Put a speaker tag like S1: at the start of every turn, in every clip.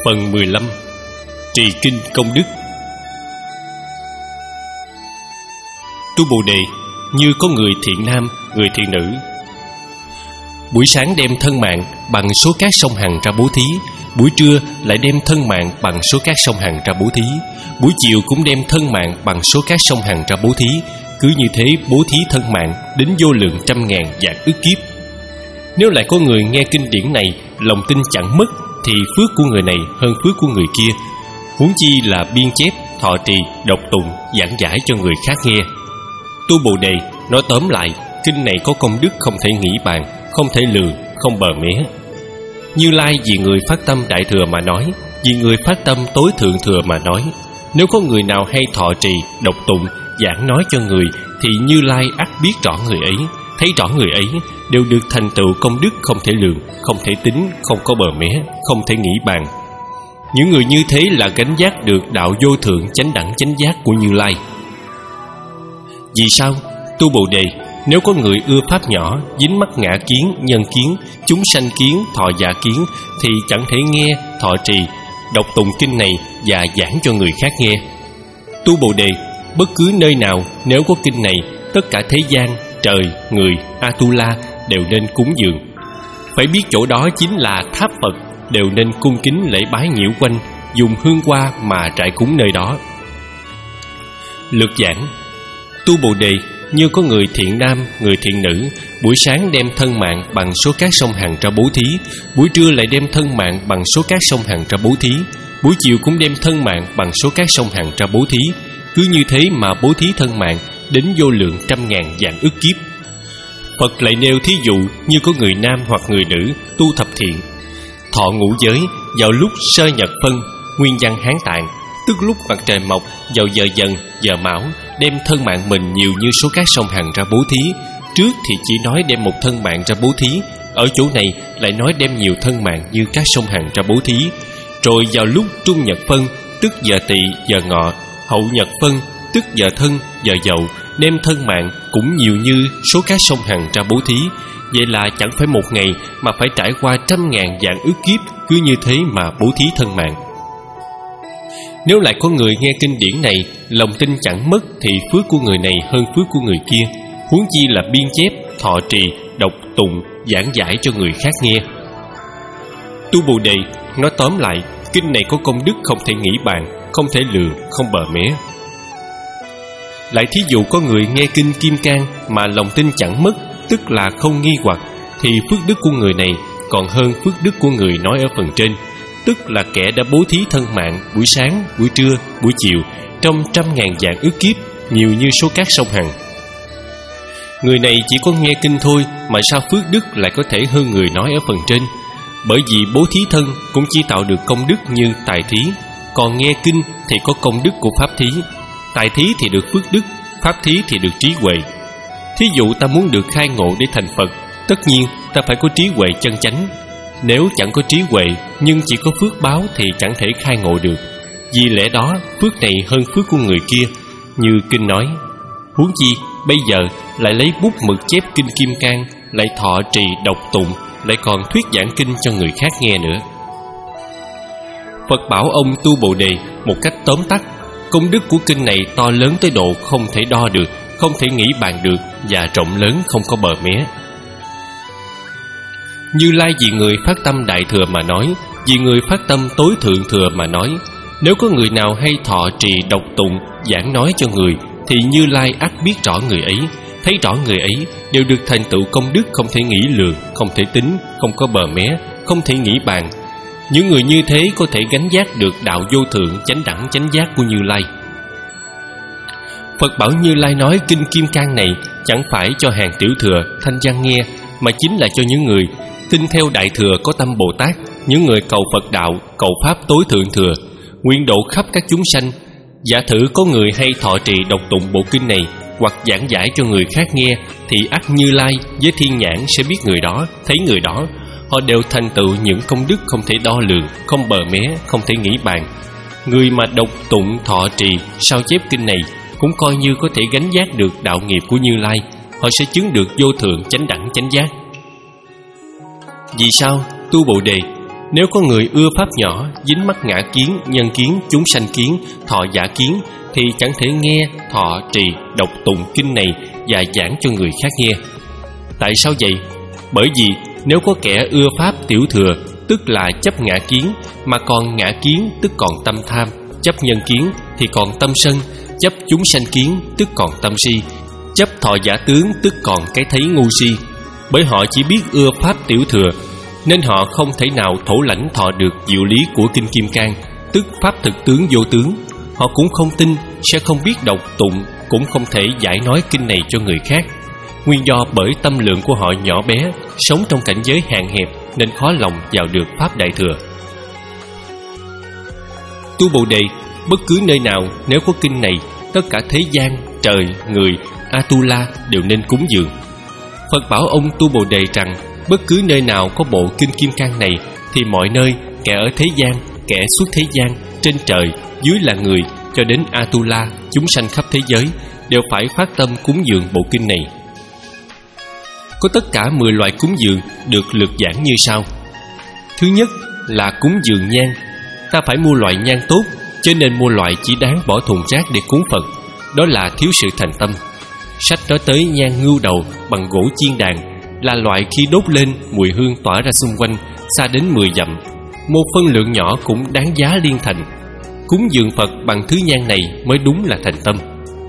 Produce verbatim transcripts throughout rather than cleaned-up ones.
S1: Phần mười lăm. Trì kinh công đức. Tu Bồ Đề như có người thiện nam, người thiện nữ. Buổi sáng đem thân mạng bằng số cát sông Hằng ra bố thí, buổi trưa lại đem thân mạng bằng số cát sông Hằng ra bố thí, buổi chiều cũng đem thân mạng bằng số cát sông Hằng ra bố thí. Cứ như thế bố thí thân mạng đến vô lượng trăm ngàn vạn ức kiếp. Nếu lại có người nghe kinh điển này, lòng tin chẳng mất, thì phước của người này hơn phước của người kia. Huống chi là biên chép, thọ trì, đọc tụng, giảng giải cho người khác nghe. Tu Bồ Đề nói tóm lại, kinh này có công đức không thể nghĩ bàn, không thể lường, không bờ mé. Như Lai vì người phát tâm đại thừa mà nói, vì người phát tâm tối thượng thừa mà nói. Nếu có người nào hay thọ trì, đọc tụng, giảng nói cho người, thì Như Lai ắt biết rõ người ấy, thấy rõ người ấy đều được thành tựu công đức không thể lường, không thể tính, không có bờ mé, không thể nghĩ bàn. Những người như thế là gánh vác được đạo vô thượng chánh đẳng chánh giác của Như Lai. Vì sao? Tu Bồ Đề, nếu có người ưa pháp nhỏ, dính mắc ngã kiến, nhân kiến, chúng sanh kiến, thọ giả kiến, thì chẳng thể nghe, thọ trì, đọc tụng kinh này và giảng cho người khác nghe. Tu Bồ Đề, bất cứ nơi nào nếu có kinh này, tất cả thế gian, trời, người, Atula đều nên cúng dường. Phải biết chỗ đó chính là tháp Phật, đều nên cung kính lễ bái nhiễu quanh, dùng hương hoa mà trải cúng nơi đó. Lược giảng. Tu Bồ Đề, như có người thiện nam, người thiện nữ, buổi sáng đem thân mạng bằng số cát sông Hằng ra bố thí, buổi trưa lại đem thân mạng bằng số cát sông Hằng ra bố thí, buổi chiều cũng đem thân mạng bằng số cát sông Hằng ra bố thí. Cứ như thế mà bố thí thân mạng đến vô lượng trăm ngàn vạn ức kiếp. Phật lại nêu thí dụ như có người nam hoặc người nữ tu thập thiện, thọ ngũ giới vào lúc sơ nhật phân, nguyên văn Hán Tạng, tức lúc mặt trời mọc vào giờ dần, giờ mão, đem thân mạng mình nhiều như số cát sông Hằng ra bố thí. Trước thì chỉ nói đem một thân mạng ra bố thí, ở chỗ này lại nói đem nhiều thân mạng như cát sông Hằng ra bố thí. Rồi vào lúc trung nhật phân, tức giờ tỵ, giờ ngọ, hậu nhật phân, tức giờ thân, giờ dậu, đem thân mạng cũng nhiều như số cát sông Hằng ra bố thí. Vậy là chẳng phải một ngày mà phải trải qua trăm ngàn vạn ức kiếp, cứ như thế mà bố thí thân mạng. Nếu lại có người nghe kinh điển này, lòng tin chẳng mất, thì phước của người này hơn phước của người kia. Huống chi là biên chép, thọ trì, đọc tụng, giảng giải cho người khác nghe. Tu Bồ Đề nói tóm lại, kinh này có công đức không thể nghĩ bàn, không thể lường, không bờ mé. Lại thí dụ có người nghe kinh Kim Cang mà lòng tin chẳng mất, tức là không nghi hoặc, thì phước đức của người này còn hơn phước đức của người nói ở phần trên, tức là kẻ đã bố thí thân mạng buổi sáng, buổi trưa, buổi chiều trong trăm ngàn vạn ức kiếp, nhiều như số cát sông Hằng. Người này chỉ có nghe kinh thôi mà sao phước đức lại có thể hơn người nói ở phần trên? Bởi vì bố thí thân cũng chỉ tạo được công đức như tài thí, còn nghe kinh thì có công đức của pháp thí. Tài thí thì được phước đức, pháp thí thì được trí huệ. Thí dụ ta muốn được khai ngộ để thành Phật, tất nhiên ta phải có trí huệ chân chánh. Nếu chẳng có trí huệ nhưng chỉ có phước báo thì chẳng thể khai ngộ được. Vì lẽ đó phước này hơn phước của người kia, như kinh nói. Huống chi bây giờ lại lấy bút mực chép kinh Kim Cang, lại thọ trì đọc tụng, lại còn thuyết giảng kinh cho người khác nghe nữa. Phật bảo ông Tu Bồ Đề một cách tóm tắt, công đức của kinh này to lớn tới độ không thể đo được, không thể nghĩ bàn được, và rộng lớn không có bờ mé. Như Lai vì người phát tâm đại thừa mà nói, vì người phát tâm tối thượng thừa mà nói. Nếu có người nào hay thọ trì đọc tụng, giảng nói cho người, thì Như Lai ắt biết rõ người ấy, thấy rõ người ấy đều được thành tựu công đức không thể nghĩ lường, không thể tính, không có bờ mé, không thể nghĩ bàn. Những người như thế có thể gánh vác được đạo vô thượng chánh đẳng chánh giác của Như Lai. Phật bảo Như Lai nói kinh Kim Cang này chẳng phải cho hàng tiểu thừa thanh văn nghe, mà chính là cho những người tin theo đại thừa có tâm Bồ Tát, những người cầu Phật đạo, cầu pháp tối thượng thừa, nguyện độ khắp các chúng sanh. Giả thử có người hay thọ trì đọc tụng bộ kinh này hoặc giảng giải cho người khác nghe, thì ắt Như Lai với thiên nhãn sẽ biết người đó, thấy người đó. Họ đều thành tựu những công đức không thể đo lường, không bờ mé, không thể nghĩ bàn. Người mà đọc tụng thọ trì sao chép kinh này cũng coi như có thể gánh vác được đạo nghiệp của Như Lai. Họ sẽ chứng được vô thượng chánh đẳng chánh giác. Vì sao? Tu Bồ Đề, Nếu có người ưa pháp nhỏ, dính mắc ngã kiến, nhân kiến, chúng sanh kiến, thọ giả kiến, thì chẳng thể nghe, thọ, trì, đọc tụng kinh này và giảng cho người khác nghe. Tại sao vậy? Bởi vì nếu có kẻ ưa pháp tiểu thừa, tức là chấp ngã kiến, mà còn ngã kiến tức còn tâm tham, chấp nhân kiến thì còn tâm sân, chấp chúng sanh kiến tức còn tâm si, chấp thọ giả tướng tức còn cái thấy ngu si. Bởi họ chỉ biết ưa pháp tiểu thừa, nên họ không thể nào thổ lãnh thọ được diệu lý của Kinh Kim Cang, tức pháp thực tướng vô tướng. Họ cũng không tin, sẽ không biết đọc tụng, cũng không thể giải nói kinh này cho người khác. Nguyên do bởi tâm lượng của họ nhỏ bé, sống trong cảnh giới hạn hẹp, nên khó lòng vào được pháp đại thừa. Tu Bồ Đề, bất cứ nơi nào nếu có kinh này, tất cả thế gian, trời, người, Atula đều nên cúng dường. Phật bảo ông Tu Bồ Đề rằng, bất cứ nơi nào có bộ Kinh Kim Cang này, thì mọi nơi, kẻ ở thế gian, kẻ suốt thế gian, trên trời, dưới là người, cho đến Atula, chúng sanh khắp thế giới, đều phải phát tâm cúng dường bộ kinh này. Có tất cả mười loại cúng dường được lược giảng như sau. Thứ nhất là cúng dường nhang. Ta phải mua loại nhang tốt, cho nên mua loại chỉ đáng bỏ thùng rác để cúng Phật. Đó là thiếu sự thành tâm. Sách nói tới nhang ngưu đầu bằng gỗ chiên đàn, là loại khi đốt lên mùi hương tỏa ra xung quanh xa đến mười dặm. Một phân lượng nhỏ cũng đáng giá liên thành. Cúng dường Phật bằng thứ nhang này mới đúng là thành tâm.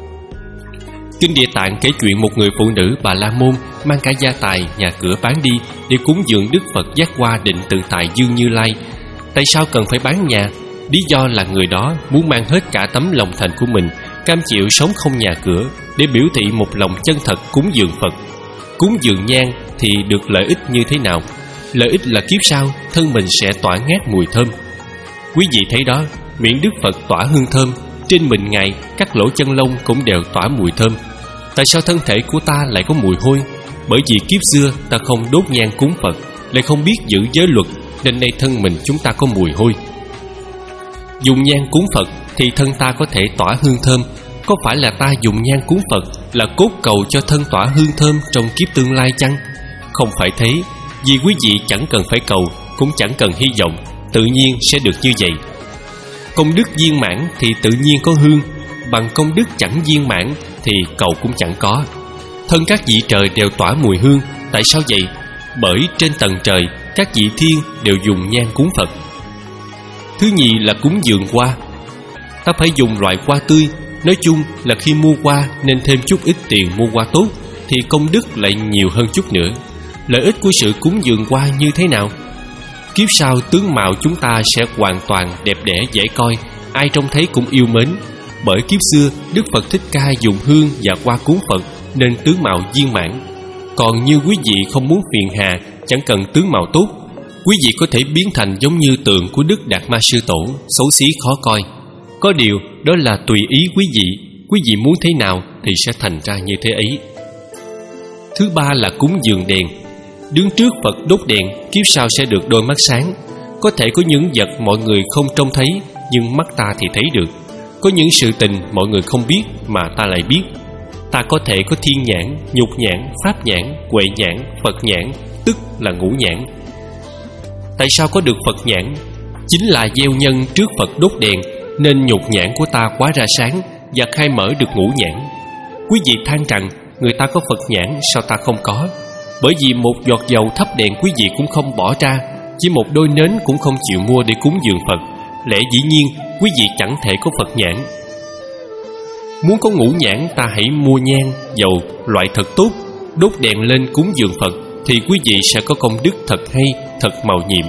S1: Kinh Địa Tạng kể chuyện một người phụ nữ Bà La Môn mang cả gia tài, nhà cửa bán đi để cúng dường Đức Phật Giác Hoa Định Tự Tại Dương Như Lai. Tại sao cần phải bán nhà? Lý do là người đó muốn mang hết cả tấm lòng thành của mình, cam chịu sống không nhà cửa, để biểu thị một lòng chân thật cúng dường Phật. Cúng dường nhang thì được lợi ích như thế nào? Lợi ích là kiếp sau thân mình sẽ tỏa ngát mùi thơm. Quý vị thấy đó, miệng Đức Phật tỏa hương thơm, trên mình Ngài các lỗ chân lông cũng đều tỏa mùi thơm. Tại sao thân thể của ta lại có mùi hôi? Bởi vì kiếp xưa ta không đốt nhang cúng Phật, lại không biết giữ giới luật, nên nay thân mình chúng ta có mùi hôi. Dùng nhang cúng Phật thì thân ta có thể tỏa hương thơm. Có phải là ta dùng nhang cúng Phật là cốt cầu cho thân tỏa hương thơm trong kiếp tương lai chăng? Không phải thế, vì quý vị chẳng cần phải cầu, cũng chẳng cần hy vọng, tự nhiên sẽ được như vậy. Công đức viên mãn thì tự nhiên có hương, bằng công đức chẳng viên mãn thì cầu cũng chẳng có. Thân các vị trời đều tỏa mùi hương. Tại sao vậy? Bởi trên tầng trời các vị thiên đều dùng nhang cúng Phật. Thứ nhì là cúng dường hoa. Ta phải dùng loại hoa tươi. Nói chung là khi mua hoa nên thêm chút ít tiền mua hoa tốt, thì công đức lại nhiều hơn chút nữa. Lợi ích của sự cúng dường hoa như thế nào? Kiếp sau tướng mạo chúng ta sẽ hoàn toàn đẹp đẽ dễ coi, ai trông thấy cũng yêu mến. Bởi kiếp xưa Đức Phật Thích Ca dùng hương và hoa cúng Phật nên tướng mạo viên mãn. Còn như quý vị không muốn phiền hà, chẳng cần tướng mạo tốt, quý vị có thể biến thành giống như tượng của Đức Đạt Ma Sư Tổ, xấu xí khó coi. Có điều đó là tùy ý quý vị, quý vị muốn thế nào thì sẽ thành ra như thế ấy. Thứ ba là cúng dường đèn. Đứng trước Phật đốt đèn, kiếp sau sẽ được đôi mắt sáng. Có thể có những vật mọi người không trông thấy, nhưng mắt ta thì thấy được. Có những sự tình mọi người không biết mà ta lại biết. Ta có thể có thiên nhãn, nhục nhãn, pháp nhãn, huệ nhãn, Phật nhãn, tức là ngũ nhãn. Tại sao có được Phật nhãn? Chính là gieo nhân trước Phật đốt đèn, nên nhục nhãn của ta quá ra sáng và khai mở được ngũ nhãn. Quý vị than rằng người ta có Phật nhãn sao ta không có? Bởi vì một giọt dầu thắp đèn quý vị cũng không bỏ ra, chỉ một đôi nến cũng không chịu mua để cúng dường Phật. Lẽ dĩ nhiên quý vị chẳng thể có Phật nhãn. Muốn có ngũ nhãn, ta hãy mua nhang, dầu, loại thật tốt, đốt đèn lên cúng dường Phật, thì quý vị sẽ có công đức thật hay, thật màu nhiệm.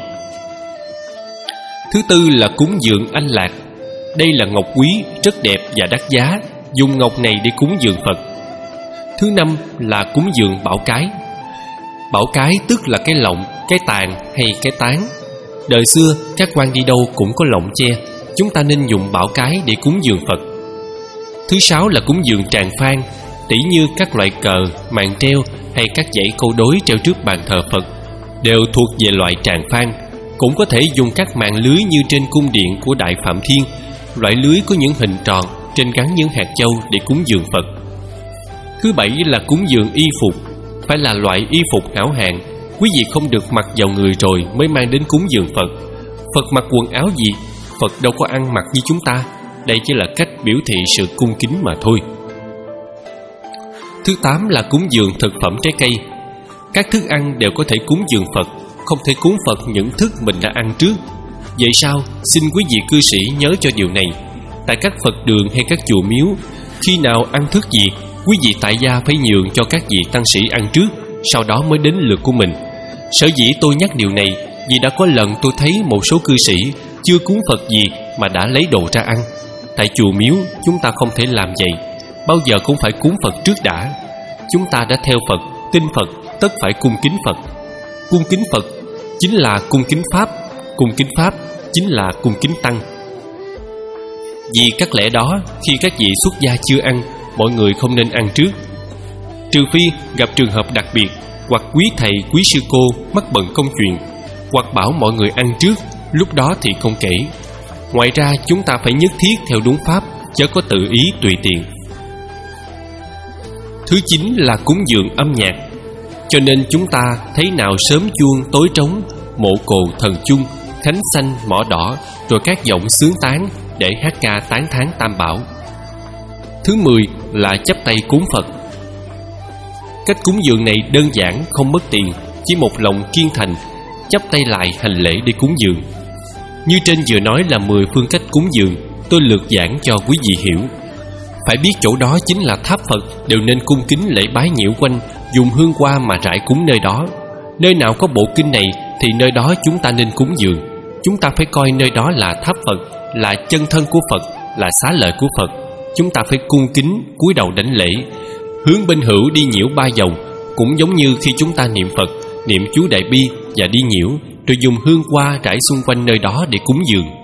S1: Thứ tư là cúng dường anh lạc. Đây là ngọc quý, rất đẹp và đắt giá, dùng ngọc này để cúng dường Phật. Thứ năm là cúng dường bảo cái. Bảo cái tức là cái lọng, cái tàn hay cái tán. Đời xưa các quan đi đâu cũng có lọng che, chúng ta nên dùng bảo cái để cúng dường Phật. Thứ sáu là cúng dường tràng phan, tỉ như các loại cờ, màn treo hay các dãy câu đối treo trước bàn thờ Phật đều thuộc về loại tràng phan. Cũng có thể dùng các màn lưới như trên cung điện của Đại Phạm Thiên, loại lưới có những hình tròn, trên gắn những hạt châu để cúng dường Phật. Thứ bảy là cúng dường y phục, phải là loại y phục hảo hạng, quý vị không được mặc vào người rồi mới mang đến cúng dường Phật. Phật mặc quần áo gì? Phật đâu có ăn mặc như chúng ta. Đây chỉ là cách biểu thị sự cung kính mà thôi. Thứ tám là cúng dường thực phẩm trái cây. Các thức ăn đều có thể cúng dường Phật, không thể cúng Phật những thức mình đã ăn trước. Vậy sao? Xin quý vị cư sĩ nhớ cho điều này. Tại các Phật đường hay các chùa miếu, khi nào ăn thức gì, quý vị tại gia phải nhường cho các vị tăng sĩ ăn trước, sau đó mới đến lượt của mình. Sở dĩ tôi nhắc điều này vì đã có lần tôi thấy một số cư sĩ chưa cúng Phật gì mà đã lấy đồ ra ăn. Tại chùa miếu chúng ta không thể làm vậy. Bao giờ cũng phải cúng Phật trước đã. Chúng ta đã theo Phật, tin Phật, tất phải cung kính Phật. Cung kính Phật chính là cung kính Pháp, cung kính Pháp chính là cung kính Tăng. Vì các lẽ đó, khi các vị xuất gia chưa ăn, mọi người không nên ăn trước. Trừ phi gặp trường hợp đặc biệt, hoặc quý thầy, quý sư cô mắc bận công chuyện, hoặc bảo mọi người ăn trước, lúc đó thì không kể. Ngoài ra chúng ta phải nhất thiết theo đúng pháp, chớ có tự ý tùy tiện. Thứ chín là cúng dường âm nhạc. Cho nên chúng ta thấy nào sớm chuông tối trống, mộ cồ thần chung, khánh xanh mỏ đỏ, rồi các giọng sướng tán để hát ca tán thán Tam Bảo. Thứ mười là chắp tay cúng Phật. Cách cúng dường này đơn giản, không mất tiền, chỉ một lòng kiên thành, chắp tay lại hành lễ để cúng dường. Như trên vừa nói là mười phương cách cúng dường, tôi lược giảng cho quý vị hiểu. Phải biết chỗ đó chính là tháp Phật, đều nên cung kính lễ bái nhiễu quanh, dùng hương hoa mà rải cúng nơi đó. Nơi nào có bộ kinh này thì nơi đó chúng ta nên cúng dường. Chúng ta phải coi nơi đó là tháp Phật, là chân thân của Phật, là xá lợi của Phật. Chúng ta phải cung kính, cúi đầu đảnh lễ, hướng bên hữu đi nhiễu ba vòng, cũng giống như khi chúng ta niệm Phật, niệm chú Đại Bi và đi nhiễu, rồi dùng hương hoa rải xung quanh nơi đó để cúng dường.